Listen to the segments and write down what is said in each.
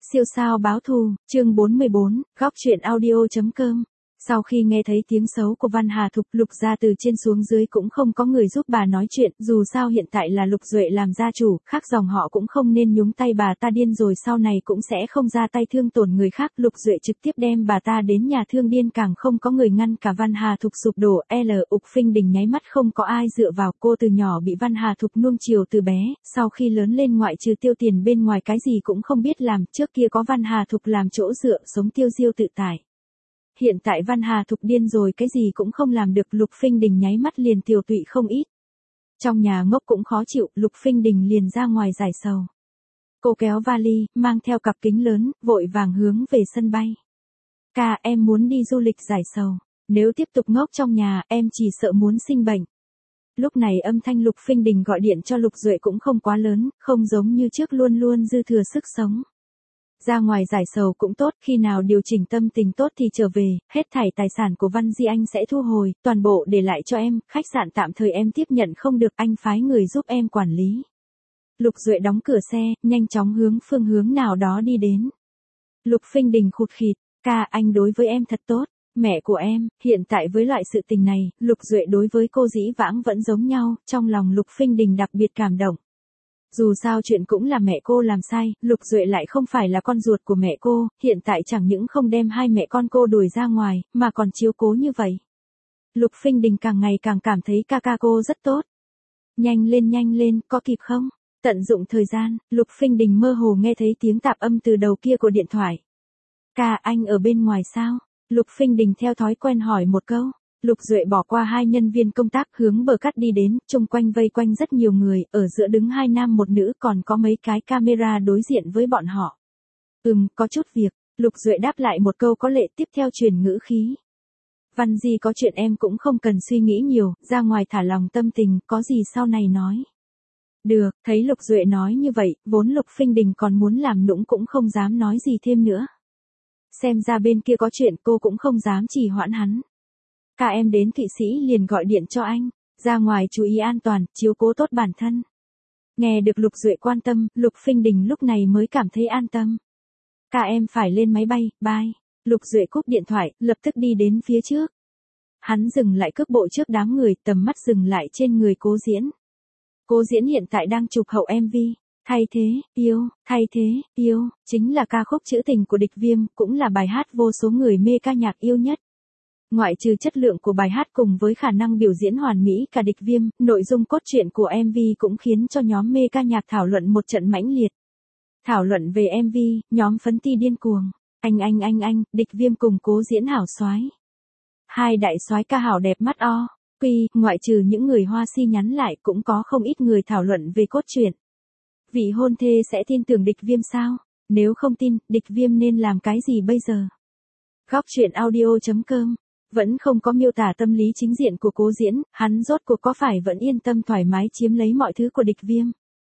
Siêu sao báo thù, chương 44, góc truyện audio.com. Sau khi nghe thấy tiếng xấu của Văn Hà Thục, Lục gia từ trên xuống dưới cũng không có người giúp bà nói chuyện, dù sao hiện tại là Lục Duệ làm gia chủ, khác dòng họ cũng không nên nhúng tay, bà ta điên rồi sau này cũng sẽ không ra tay thương tổn người khác. Lục Duệ trực tiếp đem bà ta đến nhà thương điên, càng không có người ngăn cả. Văn Hà Thục sụp đổ, Ục Phinh Đình nháy mắt không có ai dựa vào, cô từ nhỏ bị Văn Hà Thục nuông chiều từ bé, sau khi lớn lên ngoại trừ tiêu tiền bên ngoài cái gì cũng không biết làm, trước kia có Văn Hà Thục làm chỗ dựa, sống tiêu diêu tự tại. Hiện tại Văn Hà Thục điên rồi, cái gì cũng không làm được, Lục Phinh Đình nháy mắt liền tiều tụy không ít. Trong nhà ngốc cũng khó chịu, Lục Phinh Đình liền ra ngoài giải sầu. Cô kéo vali, mang theo cặp kính lớn, vội vàng hướng về sân bay. Ca, em muốn đi du lịch giải sầu. Nếu tiếp tục ngốc trong nhà, em chỉ sợ muốn sinh bệnh. Lúc này âm thanh Lục Phinh Đình gọi điện cho Lục Duệ cũng không quá lớn, không giống như trước luôn luôn dư thừa sức sống. Ra ngoài giải sầu cũng tốt, khi nào điều chỉnh tâm tình tốt thì trở về, hết thảy tài sản của Văn Di anh sẽ thu hồi, toàn bộ để lại cho em, khách sạn tạm thời em tiếp nhận không được, anh phái người giúp em quản lý. Lục Duệ đóng cửa xe, nhanh chóng hướng phương hướng nào đó đi đến. Lục Phinh Đình khụt khịt, ca, anh đối với em thật tốt, mẹ của em, hiện tại với loại sự tình này, Lục Duệ đối với cô dĩ vãng vẫn giống nhau, trong lòng Lục Phinh Đình đặc biệt cảm động. Dù sao chuyện cũng là mẹ cô làm sai, Lục Duệ lại không phải là con ruột của mẹ cô, hiện tại chẳng những không đem hai mẹ con cô đuổi ra ngoài, mà còn chiếu cố như vậy. Lục Phinh Đình càng ngày càng cảm thấy ca cô rất tốt. Nhanh lên, có kịp không? Tận dụng thời gian, Lục Phinh Đình mơ hồ nghe thấy tiếng tạp âm từ đầu kia của điện thoại. Ca, anh ở bên ngoài sao? Lục Phinh Đình theo thói quen hỏi một câu. Lục Duệ bỏ qua hai nhân viên công tác, hướng bờ cát đi đến, chung quanh vây quanh rất nhiều người, ở giữa đứng hai nam một nữ, còn có mấy cái camera đối diện với bọn họ. Có chút việc, Lục Duệ đáp lại một câu có lệ, tiếp theo truyền ngữ khí. Văn Di có chuyện em cũng không cần suy nghĩ nhiều, ra ngoài thả lòng tâm tình, có gì sau này nói. Được, thấy Lục Duệ nói như vậy, vốn Lục Phinh Đình còn muốn làm nũng cũng không dám nói gì thêm nữa. Xem ra bên kia có chuyện, cô cũng không dám trì hoãn hắn. Ca, em đến Thụy Sĩ liền gọi điện cho anh, ra ngoài chú ý an toàn, chiếu cố tốt bản thân. Nghe được Lục Duệ quan tâm, Lục Phinh Đình lúc này mới cảm thấy an tâm. Ca, em phải lên máy bay, bye. Lục Duệ cúp điện thoại, lập tức đi đến phía trước. Hắn dừng lại cước bộ trước đám người, tầm mắt dừng lại trên người Cố Diễn. Cố Diễn hiện tại đang chụp hậu MV, thay thế yêu, chính là ca khúc trữ tình của Địch Viêm, cũng là bài hát vô số người mê ca nhạc yêu nhất. Ngoại trừ chất lượng của bài hát cùng với khả năng biểu diễn hoàn mỹ cả Địch Viêm, nội dung cốt truyện của MV cũng khiến cho nhóm mê ca nhạc thảo luận một trận mãnh liệt. Thảo luận về MV, nhóm phấn ti điên cuồng. Anh, Địch Viêm cùng Cố Diễn hảo soái. Hai đại soái ca hảo đẹp mắt o. Ngoại trừ những người hoa si nhắn lại cũng có không ít người thảo luận về cốt truyện. Vị hôn thê sẽ tin tưởng Địch Viêm sao? Nếu không tin, Địch Viêm nên làm cái gì bây giờ? Góc truyện audio.com. Vẫn không có miêu tả tâm lý chính diện của Cố Diễn, hắn rốt cuộc có phải vẫn yên tâm thoải mái chiếm lấy mọi thứ của Địch Viêm.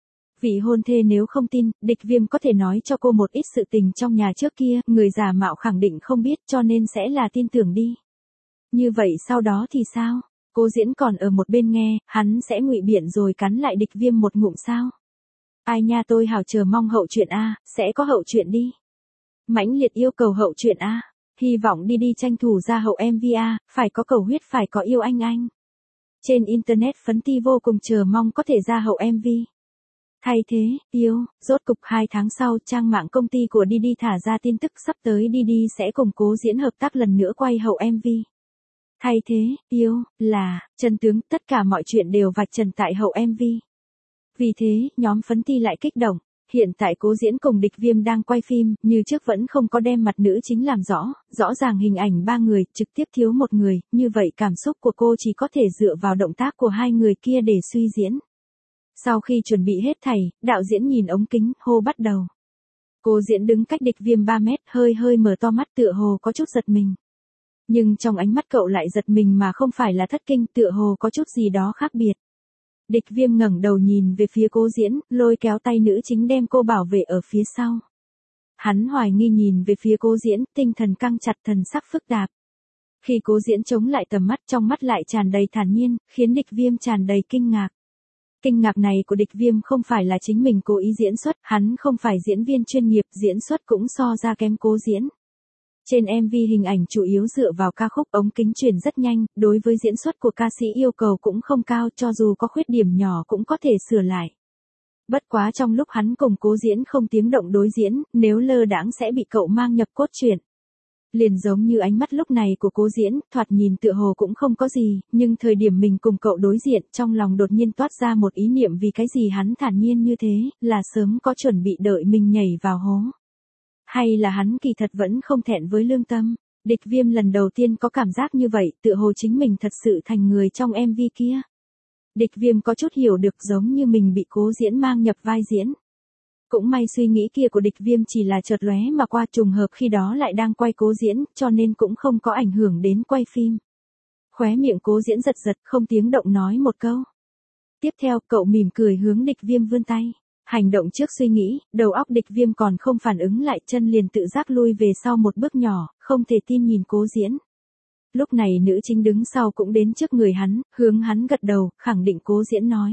Vị hôn thê nếu không tin, Địch Viêm có thể nói cho cô một ít sự tình trong nhà trước kia, người giả mạo khẳng định không biết cho nên sẽ là tin tưởng đi. Như vậy sau đó thì sao? Cố Diễn còn ở một bên nghe, hắn sẽ ngụy biện rồi cắn lại Địch Viêm một ngụm sao? Ai nha, tôi hảo chờ mong hậu truyện A, sẽ có hậu truyện đi. Mãnh liệt yêu cầu hậu truyện A. Hy vọng đi tranh thủ ra hậu MVA, phải có cầu huyết, phải có yêu anh. Trên Internet phấn ti vô cùng chờ mong có thể ra hậu MV. Thay thế, rốt cục 2 tháng sau, trang mạng công ty của Didi thả ra tin tức sắp tới Didi sẽ cùng Cố Diễn hợp tác lần nữa quay hậu MV. Thay thế, là, chân tướng, tất cả mọi chuyện đều vạch trần tại hậu MV. Vì thế, nhóm phấn ti lại kích động. Hiện tại Cố Diễn cùng Địch Viêm đang quay phim, như trước vẫn không có đem mặt nữ chính làm rõ ràng hình ảnh ba người, trực tiếp thiếu một người, như vậy cảm xúc của cô chỉ có thể dựa vào động tác của hai người kia để suy diễn. Sau khi chuẩn bị hết thảy, đạo diễn nhìn ống kính, hô bắt đầu. Cố Diễn đứng cách Địch Viêm 3 mét, hơi mở to mắt tựa hồ có chút giật mình. Nhưng trong ánh mắt cậu lại giật mình mà không phải là thất kinh, tựa hồ có chút gì đó khác biệt. Địch Viêm ngẩng đầu nhìn về phía Cố Diễn, lôi kéo tay nữ chính đem cô bảo vệ ở phía sau. Hắn hoài nghi nhìn về phía Cố Diễn, tinh thần căng chặt, thần sắc phức tạp. Khi Cố Diễn chống lại tầm mắt, trong mắt lại tràn đầy thản nhiên, khiến Địch Viêm tràn đầy kinh ngạc. Kinh ngạc này của Địch Viêm không phải là chính mình cố ý diễn xuất, hắn không phải diễn viên chuyên nghiệp, diễn xuất cũng so ra kém cố diễn. Trên MV hình ảnh chủ yếu dựa vào ca khúc, ống kính chuyển rất nhanh, đối với diễn xuất của ca sĩ yêu cầu cũng không cao, cho dù có khuyết điểm nhỏ cũng có thể sửa lại. Bất quá trong lúc hắn cùng cố diễn không tiếng động đối diễn, nếu lơ đãng sẽ bị cậu mang nhập cốt truyện. Liền giống như ánh mắt lúc này của cố diễn, thoạt nhìn tựa hồ cũng không có gì, nhưng thời điểm mình cùng cậu đối diện, trong lòng đột nhiên toát ra một ý niệm, vì cái gì hắn thản nhiên như thế, là sớm có chuẩn bị đợi mình nhảy vào hố. Hay là hắn kỳ thật vẫn không thẹn với lương tâm. Địch Viêm lần đầu tiên có cảm giác như vậy, tựa hồ chính mình thật sự thành người trong MV kia. Địch Viêm có chút hiểu được, giống như mình bị cố diễn mang nhập vai diễn. Cũng may suy nghĩ kia của Địch Viêm chỉ là chợt lóe mà qua, trùng hợp khi đó lại đang quay cố diễn, cho nên cũng không có ảnh hưởng đến quay phim. Khóe miệng cố diễn giật giật, không tiếng động nói một câu. Tiếp theo, cậu mỉm cười hướng Địch Viêm vươn tay. Hành động trước suy nghĩ, đầu óc Địch Viêm còn không phản ứng lại, chân liền tự giác lui về sau một bước nhỏ, không thể tin nhìn cố diễn. Lúc này nữ chính đứng sau cũng đến trước người hắn, hướng hắn gật đầu, khẳng định cố diễn nói.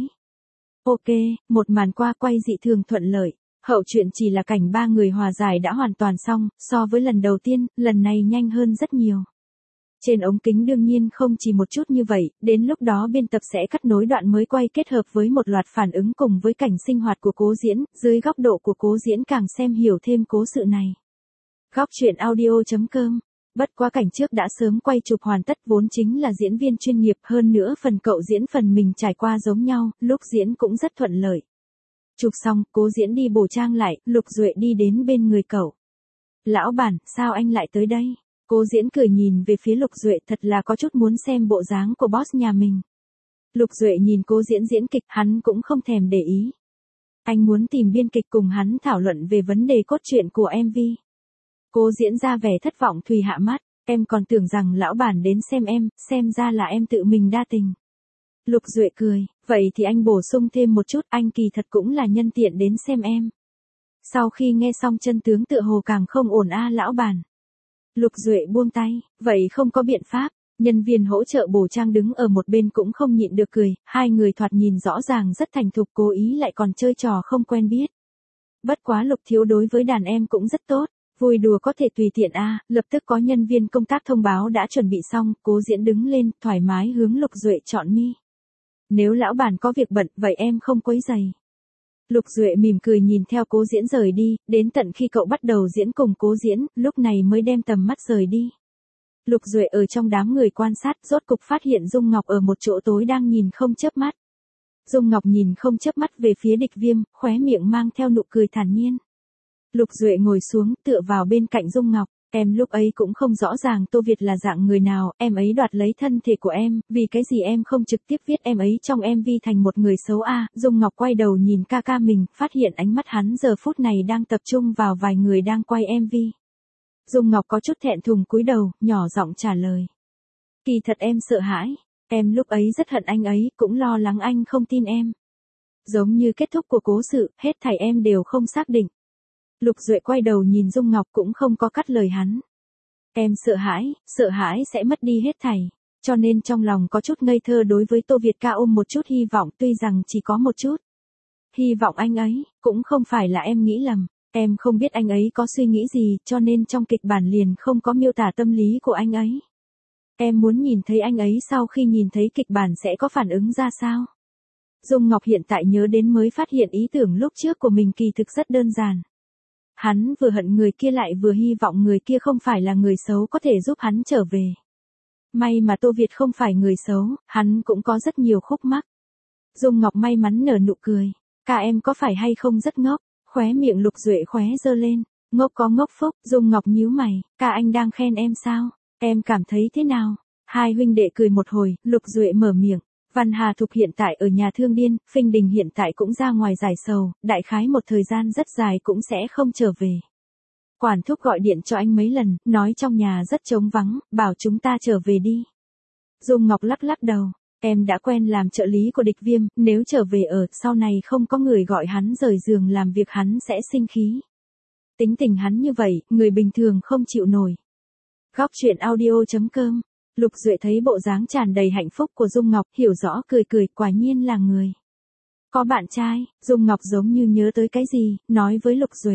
Ok, một màn qua quay dị thường thuận lợi. Hậu truyện chỉ là cảnh ba người hòa giải đã hoàn toàn xong, so với lần đầu tiên, lần này nhanh hơn rất nhiều. Trên ống kính đương nhiên không chỉ một chút như vậy, đến lúc đó biên tập sẽ cắt nối đoạn mới quay kết hợp với một loạt phản ứng cùng với cảnh sinh hoạt của cố diễn, dưới góc độ của cố diễn càng xem hiểu thêm cố sự này. Góc truyện audio.com. Bất quá cảnh trước đã sớm quay chụp hoàn tất, vốn chính là diễn viên chuyên nghiệp, hơn nữa phần cậu diễn phần mình trải qua giống nhau, lúc diễn cũng rất thuận lợi. Chụp xong, cố diễn đi bổ trang lại, Lục Duệ đi đến bên người cậu. Lão bản, sao anh lại tới đây? Cố diễn cười nhìn về phía Lục Duệ, thật là có chút muốn xem bộ dáng của boss nhà mình. Lục Duệ nhìn cố diễn diễn kịch, hắn cũng không thèm để ý. Anh muốn tìm biên kịch cùng hắn thảo luận về vấn đề cốt truyện của MV. Cố diễn ra vẻ thất vọng, Thùy hạ mắt, em còn tưởng rằng lão bản đến xem ra là em tự mình đa tình. Lục Duệ cười, vậy thì anh bổ sung thêm một chút, anh kỳ thật cũng là nhân tiện đến xem em. Sau khi nghe xong chân tướng tựa hồ càng không ổn lão bản. Lục Duệ buông tay, vậy không có biện pháp, nhân viên hỗ trợ bổ trang đứng ở một bên cũng không nhịn được cười, hai người thoạt nhìn rõ ràng rất thành thục, cố ý lại còn chơi trò không quen biết. Bất quá Lục thiếu đối với đàn em cũng rất tốt, vui đùa có thể tùy tiện lập tức có nhân viên công tác thông báo đã chuẩn bị xong, cố diễn đứng lên, thoải mái hướng Lục Duệ chọn mi. Nếu lão bản có việc bận, vậy em không quấy rầy. Lục Duệ mỉm cười nhìn theo cố diễn rời đi, đến tận khi cậu bắt đầu diễn cùng cố diễn, lúc này mới đem tầm mắt rời đi. Lục Duệ ở trong đám người quan sát, rốt cục phát hiện Dung Ngọc ở một chỗ tối đang nhìn không chớp mắt. Dung Ngọc nhìn không chớp mắt về phía Địch Viêm, khóe miệng mang theo nụ cười thản nhiên. Lục Duệ ngồi xuống, tựa vào bên cạnh Dung Ngọc. Em lúc ấy cũng không rõ ràng Tô Việt là dạng người nào, em ấy đoạt lấy thân thể của em, vì cái gì em không trực tiếp viết em ấy trong MV thành một người xấu Dung Ngọc quay đầu nhìn ca ca mình, phát hiện ánh mắt hắn giờ phút này đang tập trung vào vài người đang quay MV. Dung Ngọc có chút thẹn thùng cúi đầu, nhỏ giọng trả lời. Kỳ thật em sợ hãi, em lúc ấy rất hận anh ấy, cũng lo lắng anh không tin em. Giống như kết thúc của cố sự, hết thảy em đều không xác định. Lục Duệ quay đầu nhìn Dung Ngọc cũng không có cắt lời hắn. Em sợ hãi sẽ mất đi hết thảy, cho nên trong lòng có chút ngây thơ đối với Tô Việt ca ôm một chút hy vọng, tuy rằng chỉ có một chút. Hy vọng anh ấy, cũng không phải là em nghĩ lầm, em không biết anh ấy có suy nghĩ gì, cho nên trong kịch bản liền không có miêu tả tâm lý của anh ấy. Em muốn nhìn thấy anh ấy sau khi nhìn thấy kịch bản sẽ có phản ứng ra sao. Dung Ngọc hiện tại nhớ đến mới phát hiện ý tưởng lúc trước của mình kỳ thực rất đơn giản. Hắn vừa hận người kia lại vừa hy vọng người kia không phải là người xấu có thể giúp hắn trở về. May mà Tô Việt không phải người xấu, hắn cũng có rất nhiều khúc mắc. Dung Ngọc may mắn nở nụ cười. Ca em có phải hay không rất ngốc, khóe miệng Lục Duệ khóe giơ lên. Ngốc có ngốc phúc, Dung Ngọc nhíu mày, ca anh đang khen em sao, em cảm thấy thế nào? Hai huynh đệ cười một hồi, Lục Duệ mở miệng. Văn Hà Thục hiện tại ở nhà thương điên, Phinh Đình hiện tại cũng ra ngoài giải sầu, đại khái một thời gian rất dài cũng sẽ không trở về. Quản thúc gọi điện cho anh mấy lần, nói trong nhà rất trống vắng, bảo chúng ta trở về đi. Dung Ngọc lắc lắc đầu, em đã quen làm trợ lý của Địch Viêm, nếu trở về ở, sau này không có người gọi hắn rời giường làm việc hắn sẽ sinh khí. Tính tình hắn như vậy, người bình thường không chịu nổi. Góc truyện audio.com. Lục Duệ thấy bộ dáng tràn đầy hạnh phúc của Dung Ngọc, hiểu rõ cười cười, quả nhiên là người. Có bạn trai, Dung Ngọc giống như nhớ tới cái gì, nói với Lục Duệ.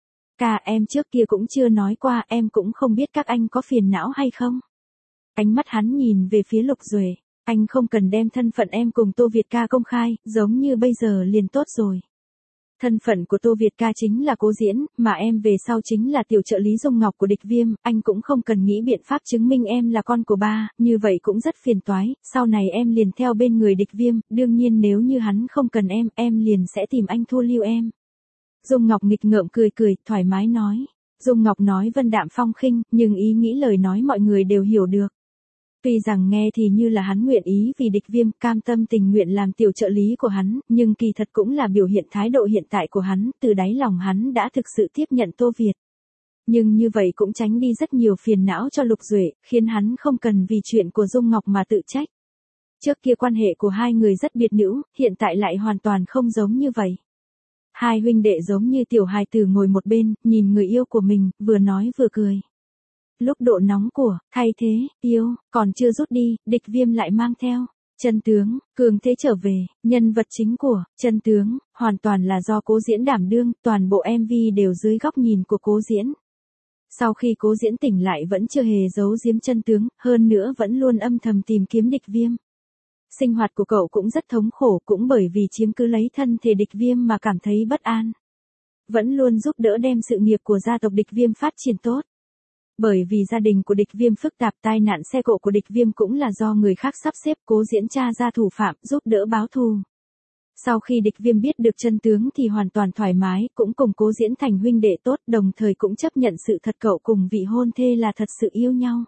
Cả em trước kia cũng chưa nói qua, em cũng không biết các anh có phiền não hay không. Ánh mắt hắn nhìn về phía Lục Duệ, anh không cần đem thân phận em cùng Tô Việt ca công khai, giống như bây giờ liền tốt rồi. Thân phận của Tô Việt ca chính là Cố Diễn, mà em về sau chính là tiểu trợ lý Dung Ngọc của Địch Viêm, anh cũng không cần nghĩ biện pháp chứng minh em là con của ba, như vậy cũng rất phiền toái, sau này em liền theo bên người Địch Viêm, đương nhiên nếu như hắn không cần em liền sẽ tìm anh thu lưu em. Dung Ngọc nghịch ngợm cười cười, thoải mái nói. Dung Ngọc nói vân đạm phong khinh, nhưng ý nghĩ lời nói mọi người đều hiểu được. Tuy rằng nghe thì như là hắn nguyện ý vì Địch Viêm cam tâm tình nguyện làm tiểu trợ lý của hắn, nhưng kỳ thật cũng là biểu hiện thái độ hiện tại của hắn, từ đáy lòng hắn đã thực sự tiếp nhận Tô Việt. Nhưng như vậy cũng tránh đi rất nhiều phiền não cho Lục Duệ, khiến hắn không cần vì chuyện của Dung Ngọc mà tự trách. Trước kia quan hệ của hai người rất biệt nữ, hiện tại lại hoàn toàn không giống như vậy. Hai huynh đệ giống như tiểu hài tử ngồi một bên, nhìn người yêu của mình, vừa nói vừa cười. Lúc độ nóng của, thay thế, yêu, còn chưa rút đi, Địch Viêm lại mang theo. Chân tướng, cường thế trở về, nhân vật chính của, chân tướng, hoàn toàn là do Cố Diễn đảm đương, toàn bộ MV đều dưới góc nhìn của Cố Diễn. Sau khi Cố Diễn tỉnh lại vẫn chưa hề giấu giếm chân tướng, hơn nữa vẫn luôn âm thầm tìm kiếm Địch Viêm. Sinh hoạt của cậu cũng rất thống khổ, cũng bởi vì chiếm cứ lấy thân thể Địch Viêm mà cảm thấy bất an. Vẫn luôn giúp đỡ đem sự nghiệp của gia tộc Địch Viêm phát triển tốt. Bởi vì gia đình của Địch Viêm phức tạp, tai nạn xe cộ của Địch Viêm cũng là do người khác sắp xếp, Cố Diễn tra ra thủ phạm, giúp đỡ báo thù. Sau khi Địch Viêm biết được chân tướng thì hoàn toàn thoải mái, cũng cùng Cố Diễn thành huynh đệ tốt, đồng thời cũng chấp nhận sự thật cậu cùng vị hôn thê là thật sự yêu nhau.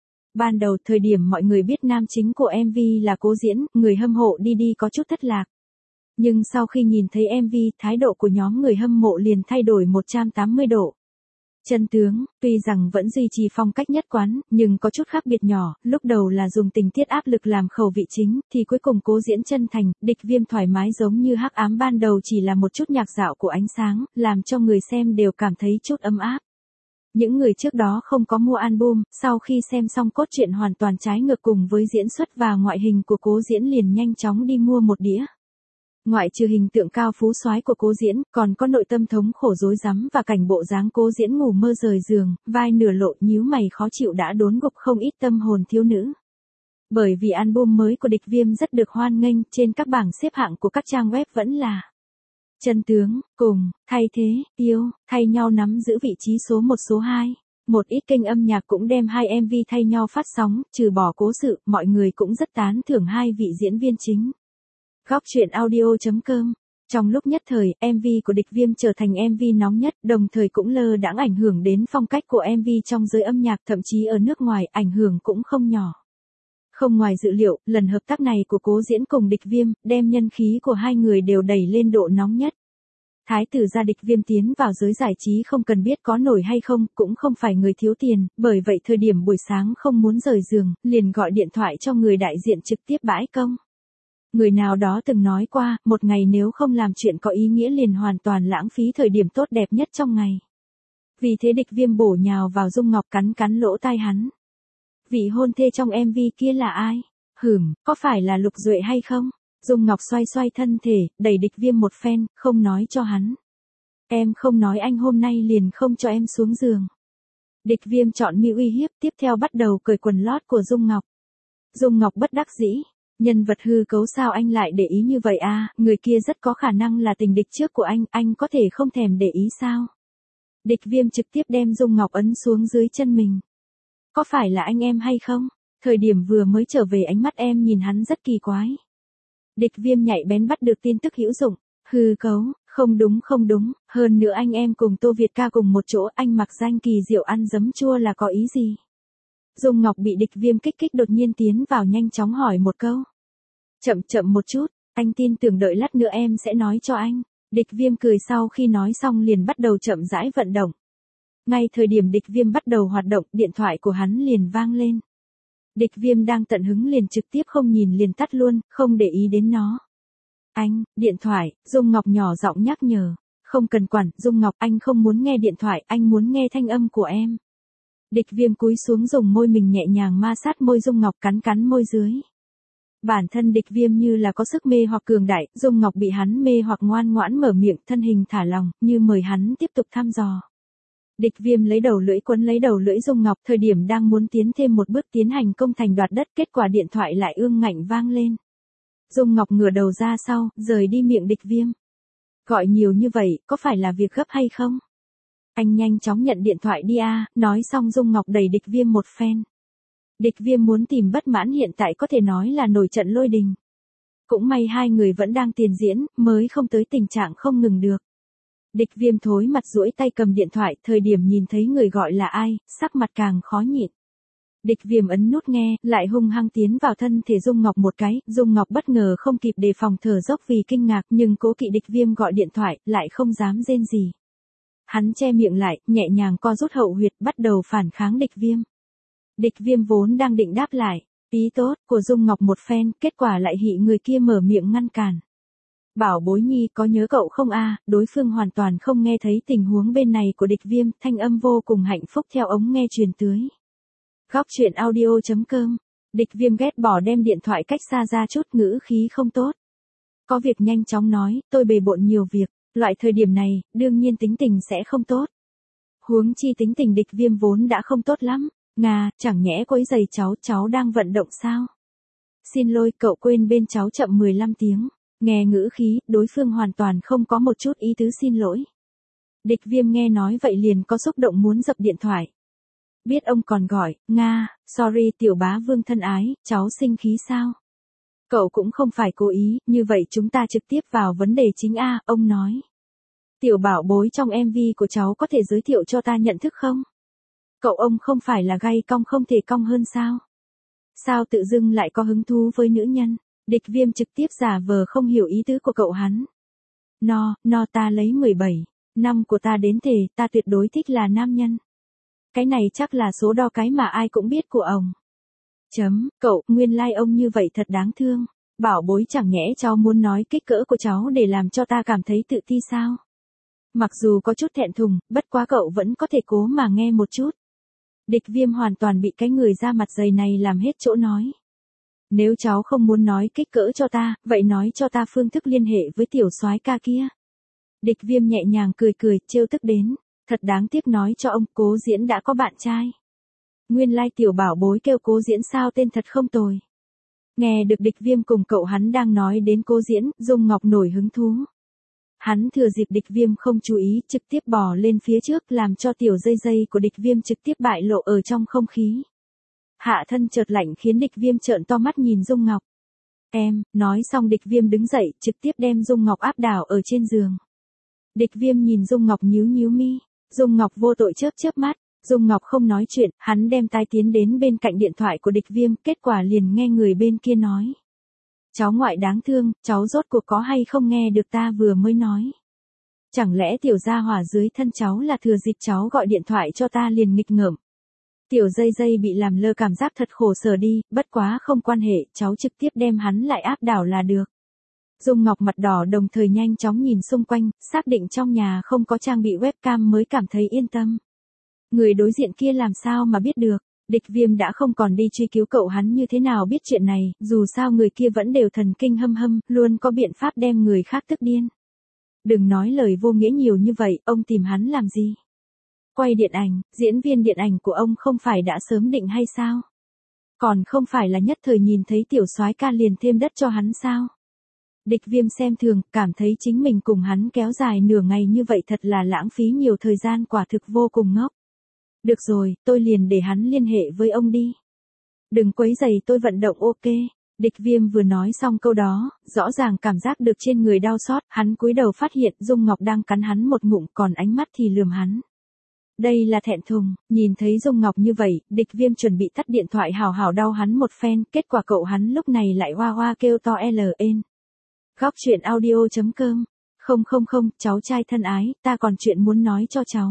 Ban đầu thời điểm mọi người biết nam chính của MV là Cố Diễn, người hâm mộ đi có chút thất lạc. Nhưng sau khi nhìn thấy MV, thái độ của nhóm người hâm mộ liền thay đổi 180 độ. Chân tướng, tuy rằng vẫn duy trì phong cách nhất quán, nhưng có chút khác biệt nhỏ, lúc đầu là dùng tình tiết áp lực làm khẩu vị chính, thì cuối cùng Cố Diễn chân thành, Địch Viêm thoải mái giống như hắc ám ban đầu chỉ là một chút nhạc dạo của ánh sáng, làm cho người xem đều cảm thấy chút ấm áp. Những người trước đó không có mua album, sau khi xem xong cốt truyện hoàn toàn trái ngược cùng với diễn xuất và ngoại hình của Cố Diễn liền nhanh chóng đi mua một đĩa. Ngoại trừ hình tượng cao phú soái của Cố Diễn, còn có nội tâm thống khổ rối rắm và cảnh bộ dáng Cố Diễn ngủ mơ rời giường, vai nửa lộ nhíu mày khó chịu đã đốn gục không ít tâm hồn thiếu nữ. Bởi vì album mới của Địch Viêm rất được hoan nghênh, trên các bảng xếp hạng của các trang web vẫn là chân tướng, cùng, thay thế, yêu, thay nhau nắm giữ vị trí số 1 số 2. Một ít kênh âm nhạc cũng đem hai MV thay nhau phát sóng, trừ bỏ cố sự, mọi người cũng rất tán thưởng hai vị diễn viên chính. Góc truyện audio.com. Trong lúc nhất thời, MV của Địch Viêm trở thành MV nóng nhất, đồng thời cũng lơ đãng ảnh hưởng đến phong cách của MV trong giới âm nhạc, thậm chí ở nước ngoài, ảnh hưởng cũng không nhỏ. Không ngoài dự liệu, lần hợp tác này của Cố Diễn cùng Địch Viêm, đem nhân khí của hai người đều đẩy lên độ nóng nhất. Thái tử gia Địch Viêm tiến vào giới giải trí không cần biết có nổi hay không, cũng không phải người thiếu tiền, bởi vậy thời điểm buổi sáng không muốn rời giường, liền gọi điện thoại cho người đại diện trực tiếp bãi công. Người nào đó từng nói qua, một ngày nếu không làm chuyện có ý nghĩa liền hoàn toàn lãng phí thời điểm tốt đẹp nhất trong ngày. Vì thế Địch Viêm bổ nhào vào Dung Ngọc cắn lỗ tai hắn. Vị hôn thê trong MV kia là ai? Có phải là Lục Duệ hay không? Dung Ngọc xoay thân thể, đẩy Địch Viêm một phen, không nói cho hắn. Em không nói anh hôm nay liền không cho em xuống giường. Địch Viêm chọn mưu uy hiếp, tiếp theo bắt đầu cởi quần lót của Dung Ngọc. Dung Ngọc bất đắc dĩ. Nhân vật hư cấu sao anh lại để ý như vậy à, người kia rất có khả năng là tình địch trước của anh có thể không thèm để ý sao? Địch Viêm trực tiếp đem Dung Ngọc ấn xuống dưới chân mình. Có phải là anh em hay không? Thời điểm vừa mới trở về ánh mắt em nhìn hắn rất kỳ quái. Địch Viêm nhạy bén bắt được tin tức hữu dụng. Hư cấu, không đúng, hơn nữa anh em cùng Tô Việt ca cùng một chỗ, anh mặc danh kỳ diệu ăn giấm chua là có ý gì? Dung Ngọc bị Địch Viêm kích đột nhiên tiến vào nhanh chóng hỏi một câu. Chậm một chút, anh tin tưởng đợi lát nữa em sẽ nói cho anh. Địch Viêm cười sau khi nói xong liền bắt đầu chậm rãi vận động. Ngay thời điểm Địch Viêm bắt đầu hoạt động, điện thoại của hắn liền vang lên. Địch Viêm đang tận hứng liền trực tiếp không nhìn liền tắt luôn, không để ý đến nó. Anh, điện thoại, Dung Ngọc nhỏ giọng nhắc nhở. Không cần quản, Dung Ngọc, anh không muốn nghe điện thoại, anh muốn nghe thanh âm của em. Địch Viêm cúi xuống dùng môi mình nhẹ nhàng ma sát môi Dung Ngọc cắn môi dưới. Bản thân Địch Viêm như là có sức mê hoặc cường đại, Dung Ngọc bị hắn mê hoặc ngoan ngoãn mở miệng, thân hình thả lỏng, như mời hắn tiếp tục thăm dò. Địch Viêm lấy đầu lưỡi quấn lấy đầu lưỡi Dung Ngọc, thời điểm đang muốn tiến thêm một bước tiến hành công thành đoạt đất, kết quả điện thoại lại ương ngạnh vang lên. Dung Ngọc ngửa đầu ra sau, rời đi miệng Địch Viêm. Gọi nhiều như vậy, có phải là việc gấp hay không? Anh nhanh chóng nhận điện thoại đi a, nói xong Dung Ngọc đẩy Địch Viêm một phen. Địch Viêm muốn tìm bất mãn hiện tại có thể nói là nổi trận lôi đình. Cũng may hai người vẫn đang tiền diễn, mới không tới tình trạng không ngừng được. Địch Viêm thối mặt duỗi tay cầm điện thoại, thời điểm nhìn thấy người gọi là ai, sắc mặt càng khó nhịn. Địch Viêm ấn nút nghe, lại hung hăng tiến vào thân thể Dung Ngọc một cái, Dung Ngọc bất ngờ không kịp đề phòng thở dốc vì kinh ngạc, nhưng cố kỵ Địch Viêm gọi điện thoại, lại không dám rên gì. Hắn che miệng lại, nhẹ nhàng co rút hậu huyệt, bắt đầu phản kháng Địch Viêm. Địch Viêm vốn đang định đáp lại, ý tốt của Dung Ngọc một phen, kết quả lại bị người kia mở miệng ngăn cản. Bảo bối nhi, có nhớ cậu không a? Đối phương hoàn toàn không nghe thấy tình huống bên này của Địch Viêm, thanh âm vô cùng hạnh phúc theo ống nghe truyền tới. Góc truyện audio.com. Địch Viêm ghét bỏ đem điện thoại cách xa ra chút, ngữ khí không tốt. Có việc nhanh chóng nói, tôi bề bộn nhiều việc, loại thời điểm này, đương nhiên tính tình sẽ không tốt. Huống chi tính tình Địch Viêm vốn đã không tốt lắm. Ngà, chẳng nhẽ quấy giày cháu đang vận động sao? Xin lỗi, cậu quên bên cháu chậm 15 tiếng. Nghe ngữ khí, đối phương hoàn toàn không có một chút ý tứ xin lỗi. Địch Viêm nghe nói vậy liền có xúc động muốn dập điện thoại. Biết ông còn gọi, Nga, sorry tiểu bá vương thân ái, cháu sinh khí sao? Cậu cũng không phải cố ý, như vậy chúng ta trực tiếp vào vấn đề chính a, ông nói. Tiểu bảo bối trong MV của cháu có thể giới thiệu cho ta nhận thức không? Cậu ông không phải là gay cong không thể cong hơn sao? Sao tự dưng lại có hứng thú với nữ nhân? Địch Viêm trực tiếp giả vờ không hiểu ý tứ của cậu hắn. No ta lấy 17 năm của ta đến thể, ta tuyệt đối thích là nam nhân. Cái này chắc là số đo cái mà ai cũng biết của ông. Cậu, nguyên lai ông như vậy thật đáng thương. Bảo bối chẳng nhẽ cháu muốn nói kích cỡ của cháu để làm cho ta cảm thấy tự ti sao? Mặc dù có chút thẹn thùng, bất quá cậu vẫn có thể cố mà nghe một chút. Địch Viêm hoàn toàn bị cái người da mặt dày này làm hết chỗ nói. Nếu cháu không muốn nói kích cỡ cho ta, vậy nói cho ta phương thức liên hệ với tiểu soái ca kia. Địch Viêm nhẹ nhàng cười, trêu tức đến. Thật đáng tiếc nói cho ông, Cố Diễn đã có bạn trai. Nguyên lai tiểu bảo bối kêu Cố Diễn sao, tên thật không tồi. Nghe được Địch Viêm cùng cậu hắn đang nói đến Cố Diễn, Dung Ngọc nổi hứng thú. Hắn thừa dịp Địch Viêm không chú ý, trực tiếp bò lên phía trước, làm cho tiểu dây của Địch Viêm trực tiếp bại lộ ở trong không khí. Hạ thân chợt lạnh khiến Địch Viêm trợn to mắt nhìn Dung Ngọc. Em, nói xong Địch Viêm đứng dậy, trực tiếp đem Dung Ngọc áp đảo ở trên giường. Địch Viêm nhìn Dung Ngọc nhíu mi. Dung Ngọc vô tội chớp mắt. Dung Ngọc không nói chuyện, hắn đem tai tiến đến bên cạnh điện thoại của Địch Viêm, kết quả liền nghe người bên kia nói. Cháu ngoại đáng thương, cháu rốt cuộc có hay không nghe được ta vừa mới nói. Chẳng lẽ tiểu gia hỏa dưới thân cháu là thừa dịp cháu gọi điện thoại cho ta liền nghịch ngợm. Tiểu dây bị làm lơ cảm giác thật khổ sở đi, bất quá không quan hệ, cháu trực tiếp đem hắn lại áp đảo là được. Dung Ngọc mặt đỏ đồng thời nhanh chóng nhìn xung quanh, xác định trong nhà không có trang bị webcam mới cảm thấy yên tâm. Người đối diện kia làm sao mà biết được, Địch Viêm đã không còn đi truy cứu cậu hắn như thế nào biết chuyện này, dù sao người kia vẫn đều thần kinh hâm, luôn có biện pháp đem người khác tức điên. Đừng nói lời vô nghĩa nhiều như vậy, ông tìm hắn làm gì? Quay điện ảnh, diễn viên điện ảnh của ông không phải đã sớm định hay sao? Còn không phải là nhất thời nhìn thấy tiểu soái ca liền thêm đất cho hắn sao? Địch Viêm xem thường, cảm thấy chính mình cùng hắn kéo dài nửa ngày như vậy thật là lãng phí nhiều thời gian, quả thực vô cùng ngốc. Được rồi, tôi liền để hắn liên hệ với ông đi. Đừng quấy rầy tôi vận động, ok. Địch Viêm vừa nói xong câu đó, rõ ràng cảm giác được trên người đau xót, hắn cúi đầu phát hiện Dung Ngọc đang cắn hắn một ngụm, còn ánh mắt thì lườm hắn. Đây là thẹn thùng, nhìn thấy Dung Ngọc như vậy, Địch Viêm chuẩn bị tắt điện thoại hào hào đau hắn một phen, kết quả cậu hắn lúc này lại hoa kêu to LN. Góc truyện audio.com. Không, cháu trai thân ái, ta còn chuyện muốn nói cho cháu.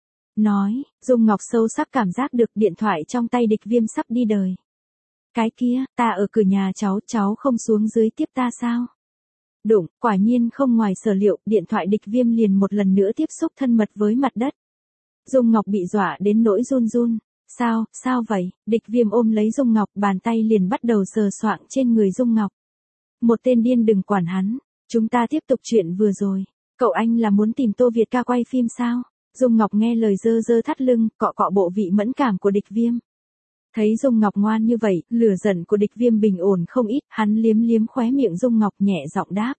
Nói, Dung Ngọc sâu sắc cảm giác được điện thoại trong tay Địch Viêm sắp đi đời. Cái kia, ta ở cửa nhà cháu không xuống dưới tiếp ta sao? Đụng, quả nhiên không ngoài sở liệu, điện thoại Địch Viêm liền một lần nữa tiếp xúc thân mật với mặt đất. Dung Ngọc bị dọa đến nỗi run. Sao vậy? Địch Viêm ôm lấy Dung Ngọc, bàn tay liền bắt đầu sờ soạng trên người Dung Ngọc. Một tên điên, đừng quản hắn. Chúng ta tiếp tục chuyện vừa rồi. Cậu anh là muốn tìm Tô Việt ca quay phim sao? Dung Ngọc nghe lời dơ dơ thắt lưng, cọ cọ bộ vị mẫn cảm của Địch Viêm. Thấy Dung Ngọc ngoan như vậy, lửa giận của Địch Viêm bình ổn không ít, hắn liếm liếm khóe miệng Dung Ngọc nhẹ giọng đáp.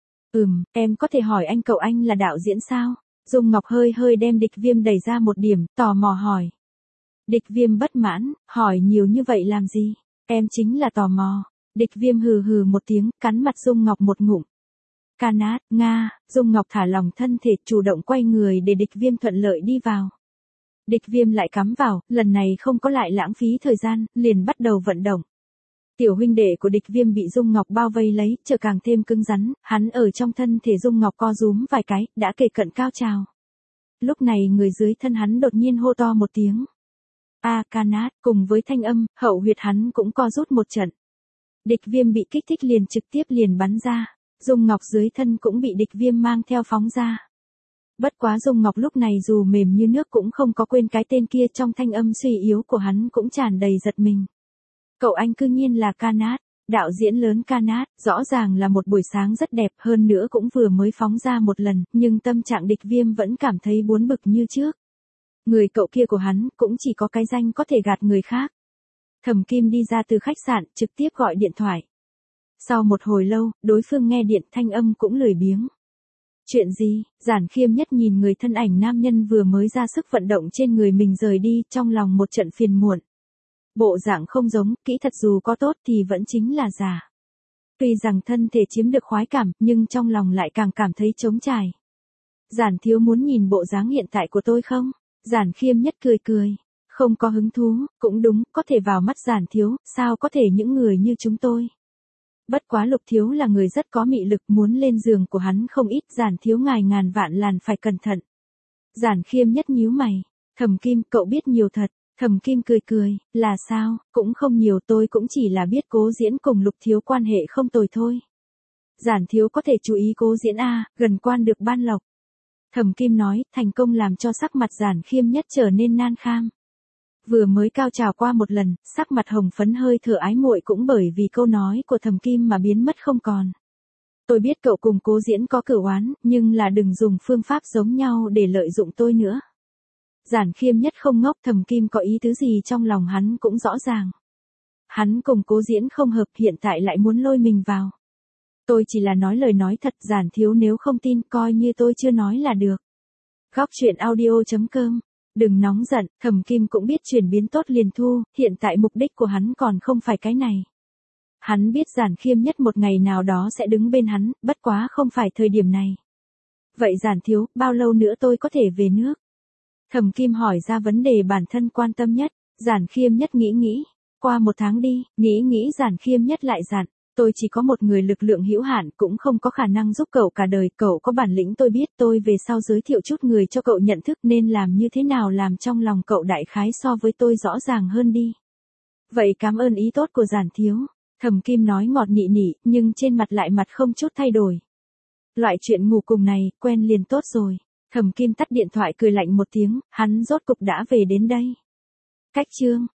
Em có thể hỏi anh cậu anh là đạo diễn sao? Dung Ngọc hơi hơi đem Địch Viêm đẩy ra một điểm, tò mò hỏi. Địch Viêm bất mãn, hỏi nhiều như vậy làm gì? Em chính là tò mò. Địch Viêm hừ hừ một tiếng, cắn mặt Dung Ngọc một ngụm. Canát, Nga, Dung Ngọc thả lỏng thân thể, chủ động quay người để Địch Viêm thuận lợi đi vào. Địch Viêm lại cắm vào, lần này không có lại lãng phí thời gian, liền bắt đầu vận động. Tiểu huynh đệ của Địch Viêm bị Dung Ngọc bao vây lấy, trở càng thêm cứng rắn, hắn ở trong thân thể Dung Ngọc co rúm vài cái, đã kề cận cao trào. Lúc này người dưới thân hắn đột nhiên hô to một tiếng. Canát, cùng với thanh âm, hậu huyệt hắn cũng co rút một trận. Địch Viêm bị kích thích liền trực tiếp liền bắn ra. Dung Ngọc dưới thân cũng bị Địch Viêm mang theo phóng ra. Bất quá Dung Ngọc lúc này dù mềm như nước cũng không có quên cái tên kia, trong thanh âm suy yếu của hắn cũng tràn đầy giật mình. Cậu anh cư nhiên là Canát, đạo diễn lớn Canát, rõ ràng là một buổi sáng rất đẹp, hơn nữa cũng vừa mới phóng ra một lần, nhưng tâm trạng Địch Viêm vẫn cảm thấy buồn bực như trước. Người cậu kia của hắn cũng chỉ có cái danh có thể gạt người khác. Thẩm Kim đi ra từ khách sạn, trực tiếp gọi điện thoại. Sau một hồi lâu, đối phương nghe điện, thanh âm cũng lười biếng. Chuyện gì? Giản Khiêm Nhất nhìn người thân ảnh nam nhân vừa mới ra sức vận động trên người mình rời đi, trong lòng một trận phiền muộn. Bộ dạng không giống, kỹ thuật dù có tốt thì vẫn chính là giả. Tuy rằng thân thể chiếm được khoái cảm, nhưng trong lòng lại càng cảm thấy trống trải. Giản thiếu muốn nhìn bộ dáng hiện tại của tôi không? Giản Khiêm Nhất cười cười. Không có hứng thú, cũng đúng, có thể vào mắt Giản thiếu, sao có thể những người như chúng tôi. Bất quá Lục thiếu là người rất có mị lực, muốn lên giường của hắn không ít, Giản thiếu ngài ngàn vạn làn phải cẩn thận. Giản Khiêm Nhất nhíu mày. Thẩm Kim, cậu biết nhiều thật. Thẩm Kim cười cười, là sao, cũng không nhiều, tôi cũng chỉ là biết Cố Diễn cùng Lục thiếu quan hệ không tồi thôi. Giản thiếu có thể chú ý Cố Diễn gần quan được ban lộc. Thẩm Kim nói, thành công làm cho sắc mặt Giản Khiêm Nhất trở nên nan kham. Vừa mới cao trào qua một lần, sắc mặt hồng phấn hơi thở ái muội cũng bởi vì câu nói của Thẩm Kim mà biến mất không còn. Tôi biết cậu cùng Cố Diễn có cửu oán, nhưng là đừng dùng phương pháp giống nhau để lợi dụng tôi nữa. Giản Khiêm Nhất không ngốc, Thẩm Kim có ý tứ gì trong lòng hắn cũng rõ ràng. Hắn cùng Cố Diễn không hợp, hiện tại lại muốn lôi mình vào. Tôi chỉ là nói lời nói thật, Giản thiếu nếu không tin coi như tôi chưa nói là được. Góc truyện audio.com. Đừng nóng giận, Thẩm Kim cũng biết chuyển biến tốt liền thu, hiện tại mục đích của hắn còn không phải cái này. Hắn biết Giản Khiêm Nhất một ngày nào đó sẽ đứng bên hắn, bất quá không phải thời điểm này. Vậy Giản thiếu, bao lâu nữa tôi có thể về nước? Thẩm Kim hỏi ra vấn đề bản thân quan tâm nhất. Giản Khiêm Nhất nghĩ, qua 1 tháng đi, nghĩ Giản Khiêm Nhất lại dặn, tôi chỉ có một người, lực lượng hữu hạn, cũng không có khả năng giúp cậu cả đời, cậu có bản lĩnh tôi biết, tôi về sau giới thiệu chút người cho cậu nhận thức, nên làm như thế nào làm trong lòng cậu đại khái so với tôi rõ ràng hơn đi. Vậy cảm ơn ý tốt của Giản thiếu. Thẩm Kim nói ngọt nị nị, nhưng trên mặt lại mặt không chút thay đổi. Loại chuyện ngủ cùng này, quen liền tốt rồi. Thẩm Kim tắt điện thoại cười lạnh một tiếng, hắn rốt cục đã về đến đây. Cách chương